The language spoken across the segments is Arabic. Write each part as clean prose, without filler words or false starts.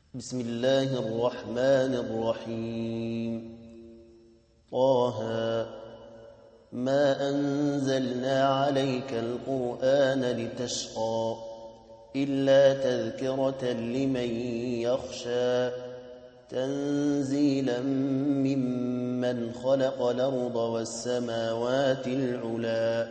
بسم الله الرحمن الرحيم. طه ما أنزلنا عليك القرآن لتشقى إلا تذكرة لمن يخشى تنزيلا ممن خلق الأرض والسماوات العلا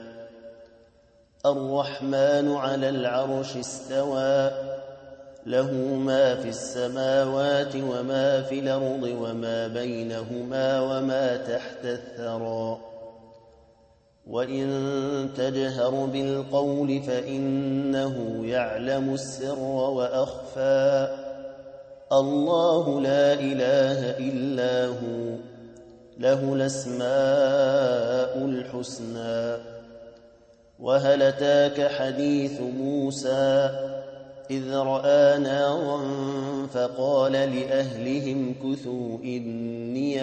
الرحمن على العرش استوى له ما في السماوات وما في الأرض وما بينهما وما تحت الثرى وإن تجهر بالقول فإنه يعلم السر وأخفى الله لا إله إلا هو له الأسماء الحسنى. وهل أتاك حديث موسى إذ رأى نارا فقال لأهلهم كثوا إني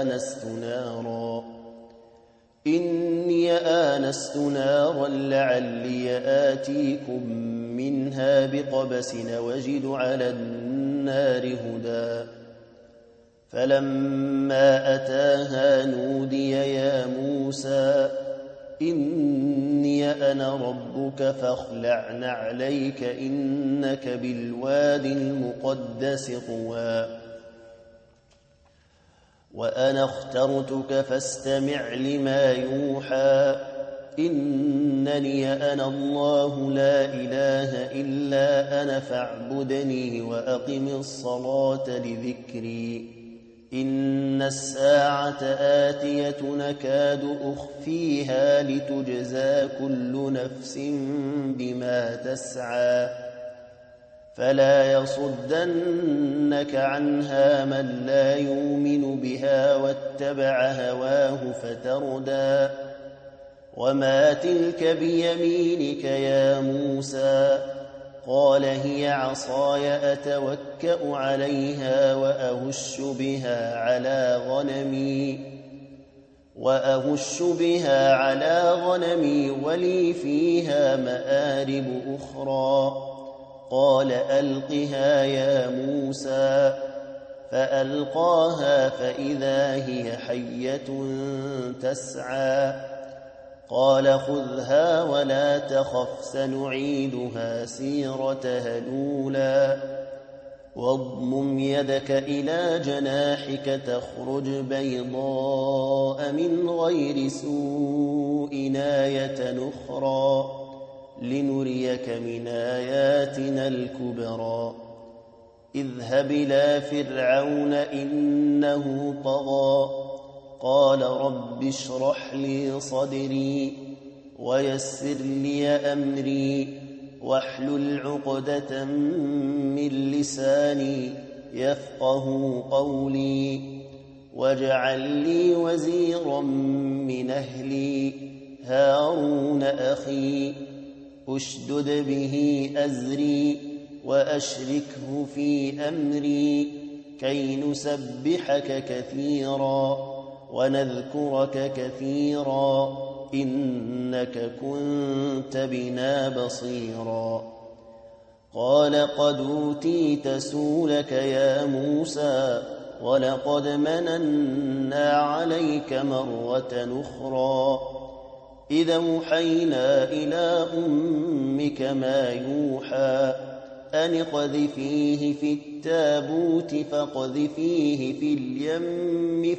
آنست نارا لعلي آتيكم منها بقبس وجد على النار هدى فلما أتاها نودي يا موسى إني أنا ربك فاخلع نعليك إنك بالوادي المقدس طوى وأنا اخترتك فاستمع لما يوحى إنني أنا الله لا إله إلا أنا فاعبدني وأقم الصلاة لذكري إن الساعة آتية نكاد أخفيها لتجزى كل نفس بما تسعى فلا يصدنك عنها من لا يؤمن بها واتبع هواه فتردى وما تلك بيمينك يا موسى قال هي عصاي أتوكأ عليها وأهش بها على غنمي ولي فيها مآرب أخرى قال ألقها يا موسى فألقاها فإذا هي حية تسعى قال خذها ولا تخف سنعيدها سيرتها الأولى واضمم يدك إلى جناحك تخرج بيضاء من غير سوء آية أخرى لنريك من آياتنا الكبرى اذهب إلى فرعون إنه طغى قال رب اشرح لي صدري ويسر لي أمري واحلل عقدة من لساني يفقه قولي واجعل لي وزيرا من أهلي هارون أخي أشدد به أزري وأشركه في أمري كي نسبحك كثيرا ونذكرك كثيرا إنك كنت بنا بصيرا قال قد أوتيت سؤلك يا موسى ولقد مننا عليك مرة أخرى إذا أوحينا إلى أمك ما يوحى أن اقذفيه في التابوت فاقذفيه في اليم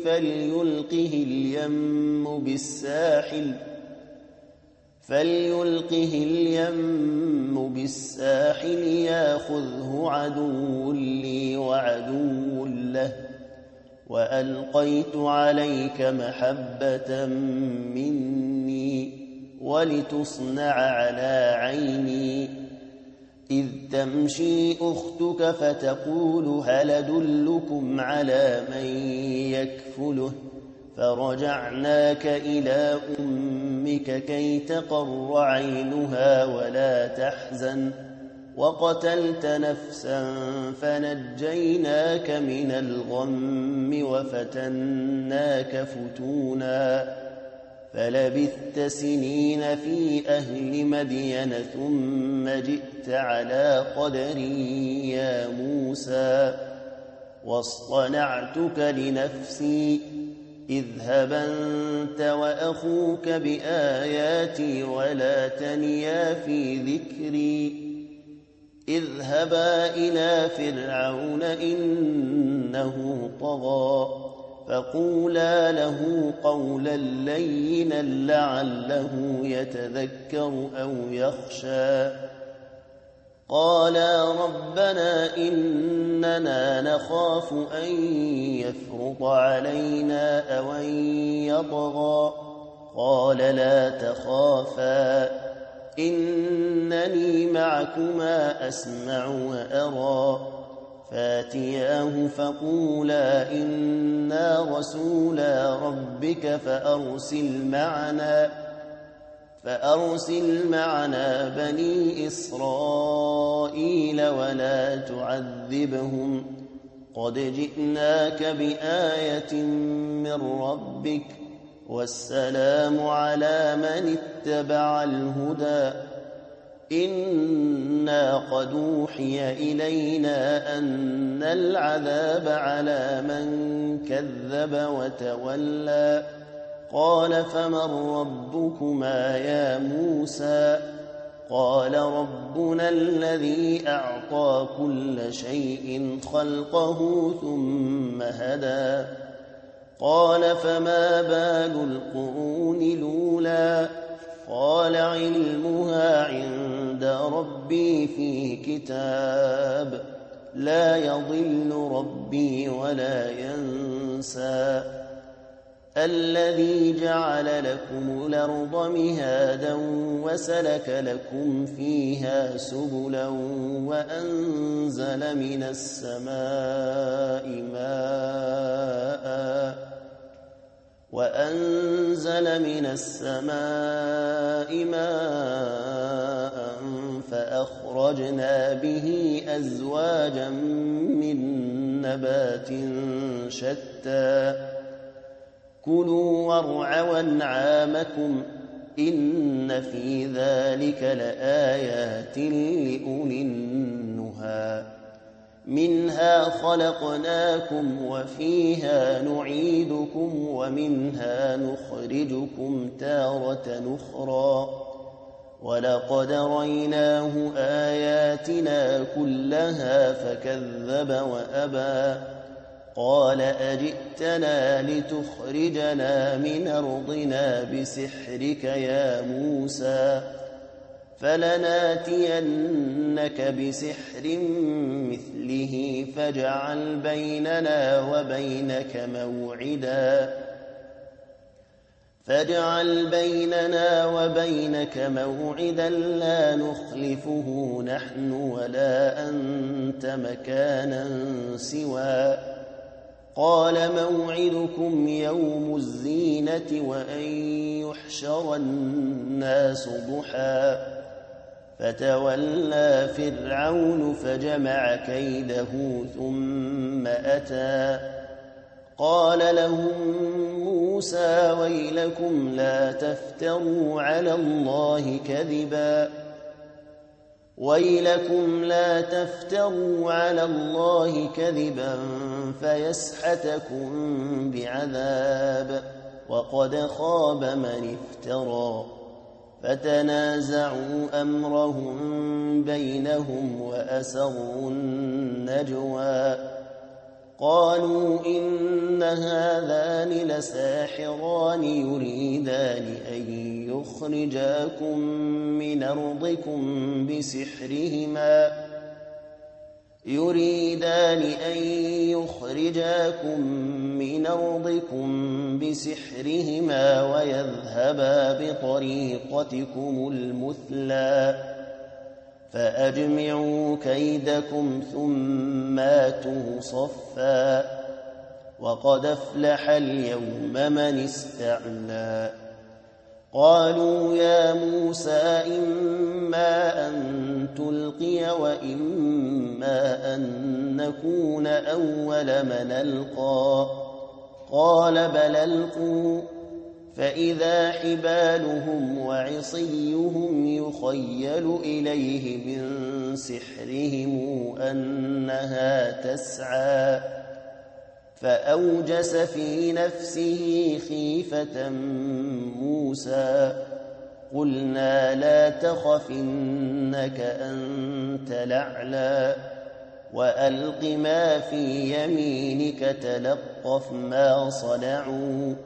فليلقه اليم بالساحل ياخذه عدو لي وعدو له وألقيت عليك محبة مني ولتصنع على عيني إذ تمشي أختك فتقول هل أدلكم على من يكفله فرجعناك إلى أمك كي تقر عينها ولا تحزن وقتلت نفسا فنجيناك من الغم وفتناك فتونا فلبثت سنين في أهل مدين ثم جئت على قدري يا موسى واصطنعتك لنفسي اذهب أنت وأخوك بآياتي ولا تنيا في ذكري اذهبا إلى فرعون إنه طغى فقولا له قولا لينا لعله يتذكر أو يخشى قالا ربنا إننا نخاف أن يفرط علينا أو أن يطغى قال لا تخافا إنني معكما أسمع وأرى فاتياه فقولا إنا رسولا ربك فأرسل معنا بني إسرائيل ولا تعذبهم قد جئناك بآية من ربك والسلام على من اتبع الهدى إنا قد أوحي إلينا أن العذاب على من كذب وتولى قال فمن ربكما يا موسى قال ربنا الذي أعطى كل شيء خلقه ثم هدى قال فما بال القرون الأولى قال علمها عند ربي في كتاب لا يضل ربي ولا ينسى الذي جعل لكم الأرض مهادا وسلك لكم فيها سبلا وأنزل من السماء ماء فأخرجنا به أزواجا من نبات شتى كلوا وارعوا أنعامكم إن في ذلك لآيات لأولي النهى منها خلقناكم وفيها نعيدكم ومنها نخرجكم تارة أخرى ولقد ريناه آياتنا كلها فكذب وأبى قال أجئتنا لتخرجنا من أرضنا بسحرك يا موسى فلناتينك بسحر مثله فاجعل بيننا وبينك موعدا لا نخلفه نحن ولا أنت مكانا سوى قال موعدكم يوم الزينة وأن يحشر الناس ضحى فتولى فرعون فجمع كيده ثم أتى قال لهم موسى ويلكم لا تفتروا على الله كذبا فيسحتكم بعذاب وقد خاب من افترى فتنازعوا أمرهم بينهم وأسروا النجوى قالوا إن هذان لساحران يريدان أن يخرجاكم من أرضكم بسحرهما ويذهبا بطريقتكم المثلى فأجمعوا كيدكم ثم آتوا صفا وقد أفلح اليوم من استعلى قالوا يا موسى إما أن تلقي وإما أن نكون أول من ألقى قال بل ألقوا فإذا حبالهم وعصيهم يخيل إليه من سحرهم أنها تسعى فأوجس في نفسه خيفة موسى قلنا لا تخف إنك أنت الأعلى وألق ما في يمينك تلقف ما صنعوا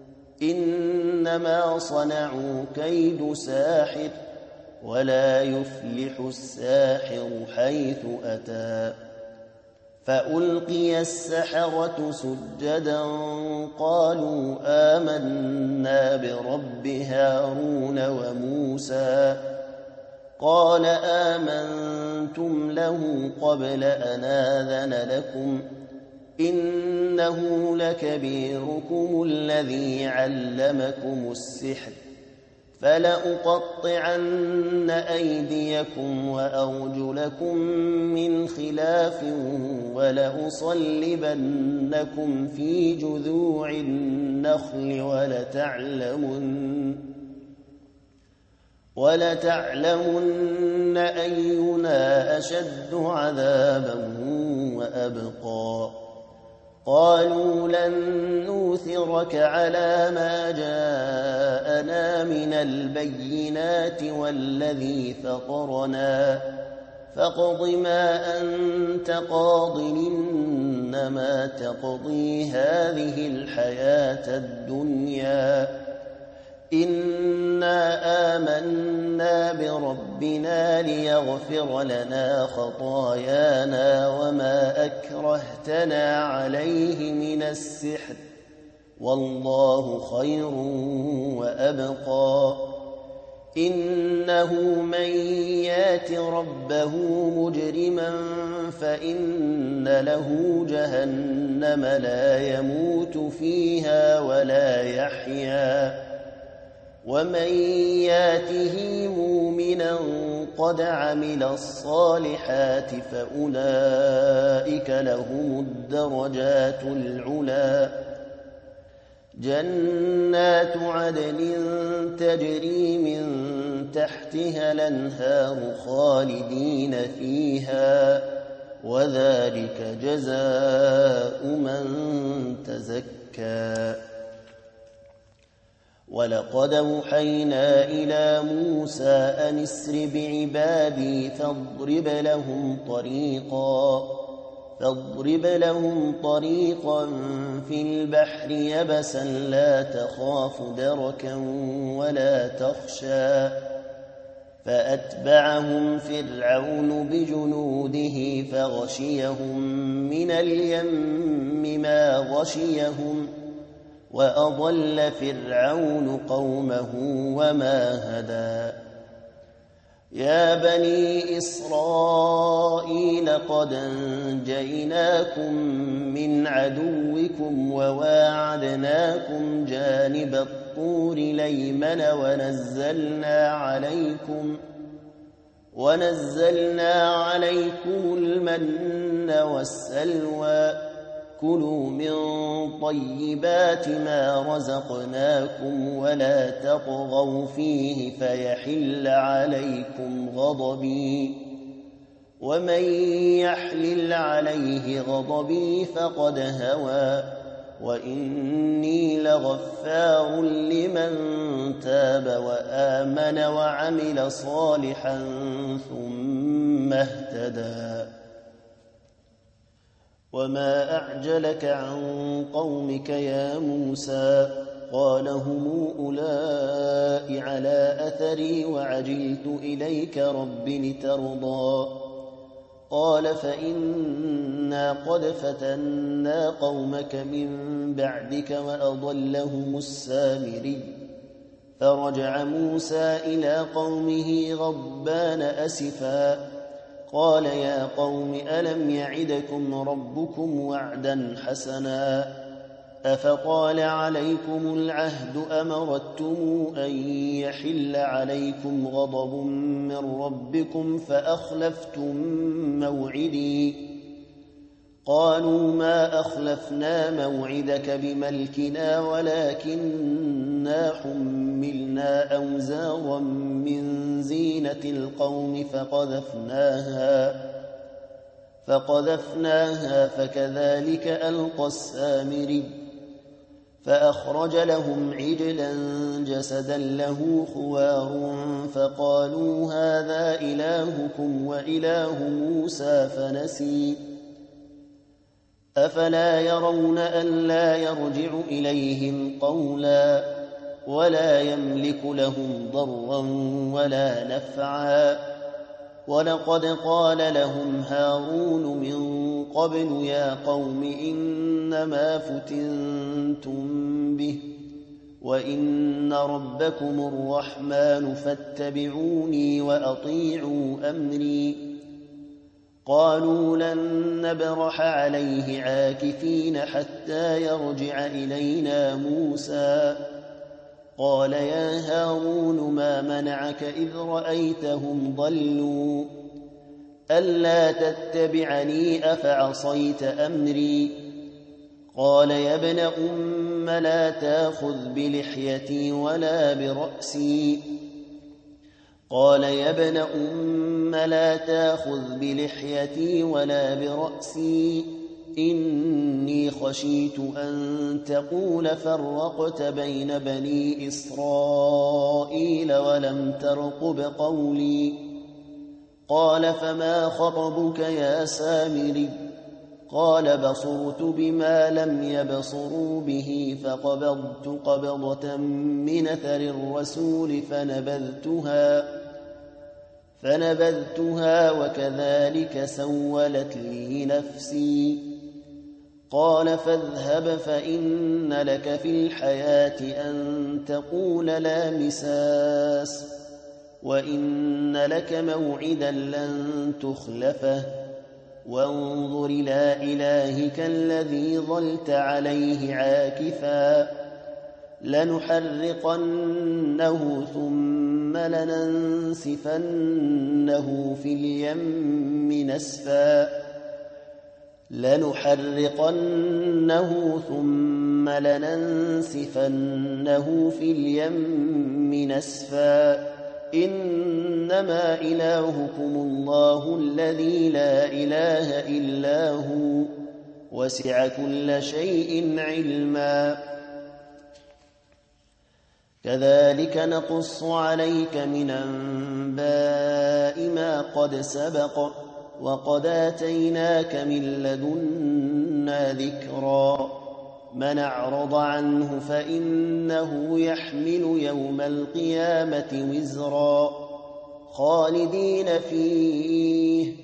إنما صنعوا كيد ساحر ولا يفلح الساحر حيث أتى فألقي السحرة سجدا قالوا آمنا برب هارون وموسى قال آمنتم له قبل أن آذن لكم إنه لكبيركم الذي علمكم السحر فلأقطعن أيديكم وأرجلكم من خلاف ولأصلبنكم في جذوع النخل ولتعلمن أينا أشد عذابا وأبقى قالوا لن نوثرك على ما جاءنا من البينات والذي فطرنا فاقض ما أنت قاض إنما تقضي هذه الحياة الدنيا إنا آمنا بربنا ليغفر لنا خطايانا وما أكرهتنا عليه من السحر والله خير وأبقى إنه من يات ربه مجرما فإن له جهنم لا يموت فيها ولا يحيا ومن ياته مؤمنا قد عمل الصالحات فأولئك لهم الدرجات العلى جنات عدن تجري من تحتها الأنهار خالدين فيها وذلك جزاء من تزكى ولقد أوحينا إلى موسى أن اسر بعبادي فاضرب لهم طريقا في البحر يبسا لا تخاف دركا ولا تخشى فأتبعهم فرعون بجنوده فغشيهم من اليم ما غشيهم وأضل فرعون قومه وما هدى يا بني إسرائيل قد أنجيناكم من عدوكم وواعدناكم جانب الطور الأيمن ونزلنا عليكم المن والسلوى كلوا من طيبات ما رزقناكم ولا تطغوا فيه فيحل عليكم غضبي ومن يحلل عليه غضبي فقد هوى وإني لغفار لمن تاب وآمن وعمل صالحا ثم اهتدى وما أعجلك عن قومك يا موسى قال هم أولئك على أثري وعجلت إليك رب لترضى قال فإنا قد فتنا قومك من بعدك وأضلهم السامري فرجع موسى إلى قومه غضبان أسفا قال يا قوم ألم يعدكم ربكم وعدا حسنا أفطال عليكم العهد أمرتم أن يحل عليكم غضب من ربكم فأخلفتم موعدي قالوا ما أخلفنا موعدك بملكنا ولكننا حملنا أوزارا من زينة القوم فقذفناها فكذلك ألقى السامري فأخرج لهم عجلا جسدا له خوار فقالوا هذا إلهكم وإله موسى فنسي أفلا يرون ألا يرجع إليهم قولا ولا يملك لهم ضرا ولا نفعا ولقد قال لهم هارون من قبل يا قوم إنما فتنتم به وإن ربكم الرحمن فاتبعوني وأطيعوا أمري قالوا لن نبرح عليه عاكفين حتى يرجع إلينا موسى قال يا هارون ما منعك إذ رأيتهم ضلوا ألا تتبعني أفعصيت أمري قال يا ابن أم لا تأخذ بلحيتي ولا برأسي قال يا ابن أم لا تأخذ بلحيتي ولا برأسي إني خشيت أن تقول فرقت بين بني إسرائيل ولم ترقب قولي قال فما خطبك يا سامري قال بصرت بما لم يبصروا به فقبضت قبضة من أثر الرسول فنبذتها وكذلك سولت لي نفسي قال فاذهب فإن لك في الحياة أن تقول لا مساس وإن لك موعدا لن تخلفه وانظر إلى إلهك الذي ظلت عليه عاكفا لنحرقنه ثم لننسفنه في اليم نسفا إنما إلهكم الله الذي لا إله إلا هو وسع كل شيء علما كذلك نقص عليك من أنباء ما قد سبق وقد آتيناك من لدنا ذكرا من أعرض عنه فإنه يحمل يوم القيامة وزرا خالدين فيه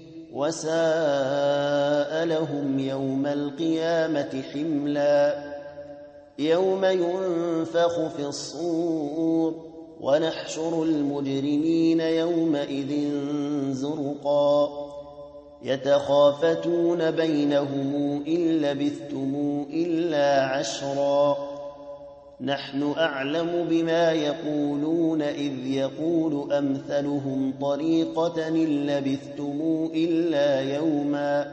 وساء لهم يوم القيامة حملا يوم ينفخ في الصور ونحشر المجرمين يومئذ زرقا يتخافتون بينهم إن لبثتم إلا عشرا نحن أعلم بما يقولون إذ يقول أمثلهم طريقة إن لبثتم إلا يوما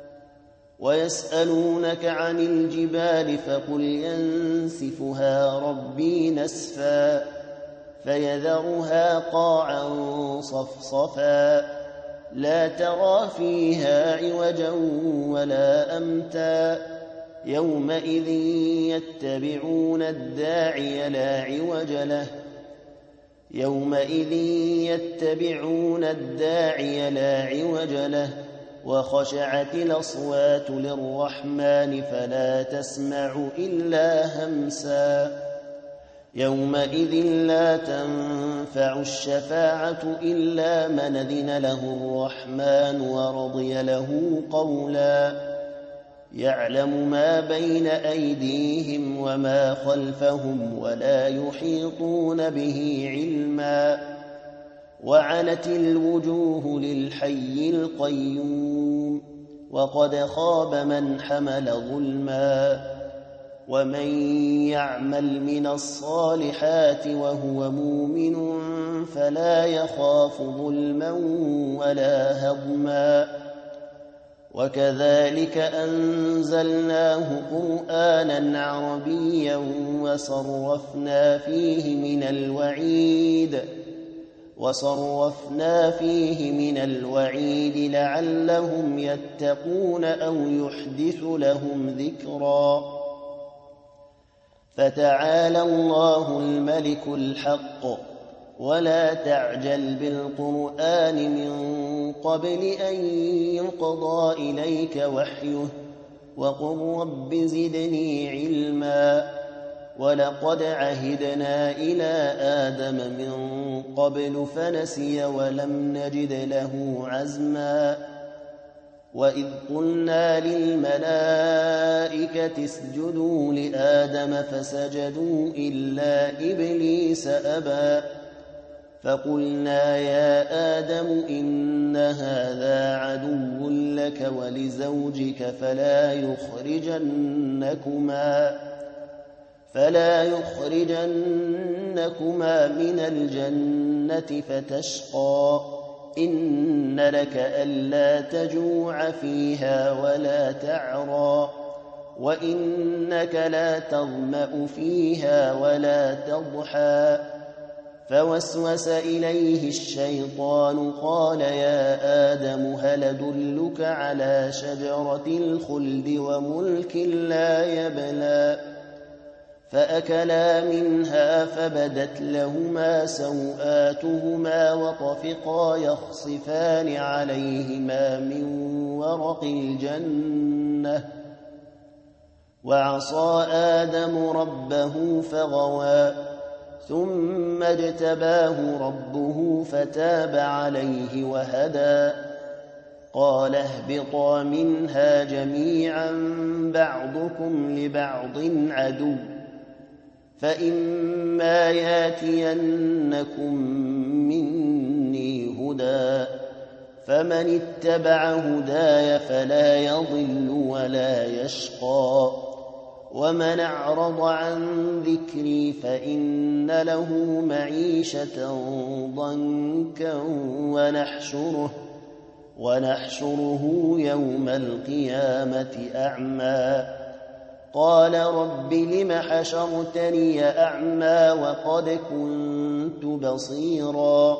ويسألونك عن الجبال فقل ينسفها ربي نسفا فيذرها قاعا صفصفا لا ترى فيها عوجا ولا أمتا يومئذ يتبعون الداعي لا عوج له وخشعت الأصوات للرحمن فلا تسمع إلا همسا يومئذ لا تنفع الشفاعة إلا من أذن له الرحمن ورضي له قولا يعلم ما بين أيديهم وما خلفهم ولا يحيطون به علما وعنت الوجوه للحي القيوم وقد خاب من حمل ظلما ومن يعمل من الصالحات وهو مؤمن فلا يخاف ظلما ولا هضما وكذلك أنزلناه قرآنا عربيا وصرفنا فيه من الوعيد لعلهم يتقون أو يحدث لهم ذكرا. فتعالى الله الملك الحق ولا تعجل بالقرآن من قبل أن يقضى إليك وحيه وقل رب زدني علما. ولقد عهدنا إلى آدم من قبل فنسي ولم نجد له عزما. وإذ قلنا للملائكة اسجدوا لآدم فسجدوا إلا إبليس أبى فقلنا يا آدم إن هذا عدو لك ولزوجك فلا يخرجنكما من الجنة فتشقى. إن لك ألا تجوع فيها ولا تعرى وإنك لا تظمأ فيها ولا تضحى. فوسوس إليه الشيطان قال يا آدم هل أدلك على شجرة الخلد وملك لا يبلى. فأكلا منها فبدت لهما سوآتهما وطفقا يخصفان عليهما من ورق الجنة. وعصى آدم ربه فغوى ثم اجتباه ربه فتاب عليه وهدى. قال اهبطا منها جميعا بعضكم لبعض عدو فإما ياتينكم مني هدى فمن اتبع هداي فلا يضل ولا يشقى. ومن أعرض عن ذكري فإن له معيشة ضنكا ونحشره يوم القيامة أعمى. قال رب لم حشرتني أعمى وقد كنت بصيرا.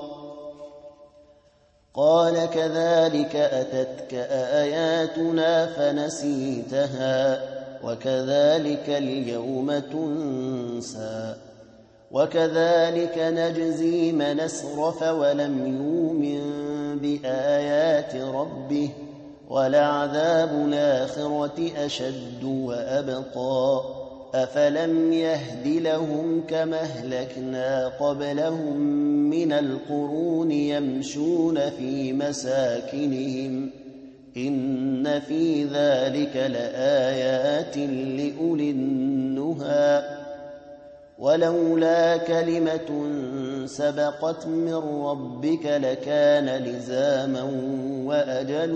قال كذلك أتتك آياتنا فنسيتها وكذلك اليوم تنسى. وكذلك نجزي من أسرف ولم يؤمن بآيات ربه ولعذاب الآخرة أشد وأبقى. أفلم يهد لهم كما أهلكنا قبلهم من القرون يمشون في مساكنهم إن في ذلك لآيات لأولي النهى. ولولا كلمة سبقت من ربك لكان لزاما وأجل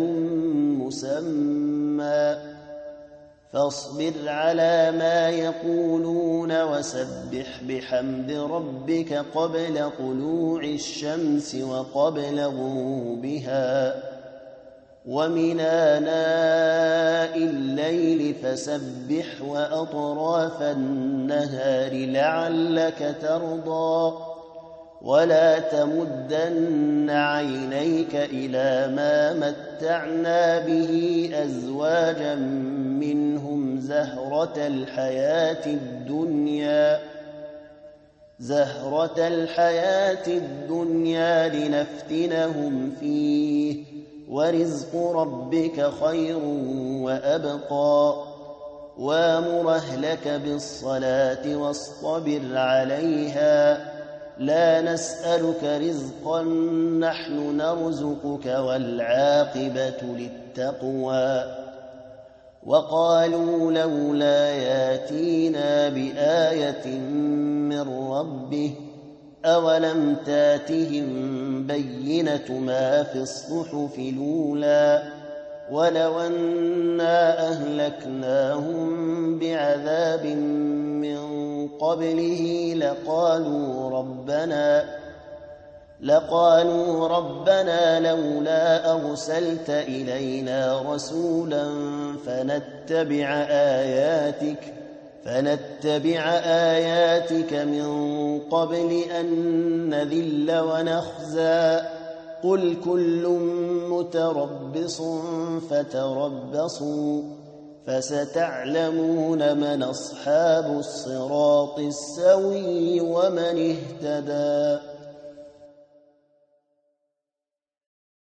مسمى. فاصبر على ما يقولون وسبح بحمد ربك قبل طلوع الشمس وقبل غروبها ومن آناء الليل فسبح وأطراف النهار لعلك ترضى. ولا تمدن عينيك إلى ما متعنا به أزواجا منهم زهرة الحياة الدنيا لنفتنهم فيه ورزق ربك خير وأبقى. وامر أهلك بالصلاة واصطبر عليها لا نسألك رزقا نحن نرزقك والعاقبة للتقوى. وقالوا لولا ياتينا بآية من ربه أولم تاتهم بينة ما في الصحف الأولى ولو أنا أهلكناهم بعذاب لقالوا ربنا لولا أرسلت إلينا رسولا فنتبع آياتك من قبل أن نذل ونخزى قل كل متربص فتربصوا فستعلمون من أصحاب الصراط السوي ومن اهتدى.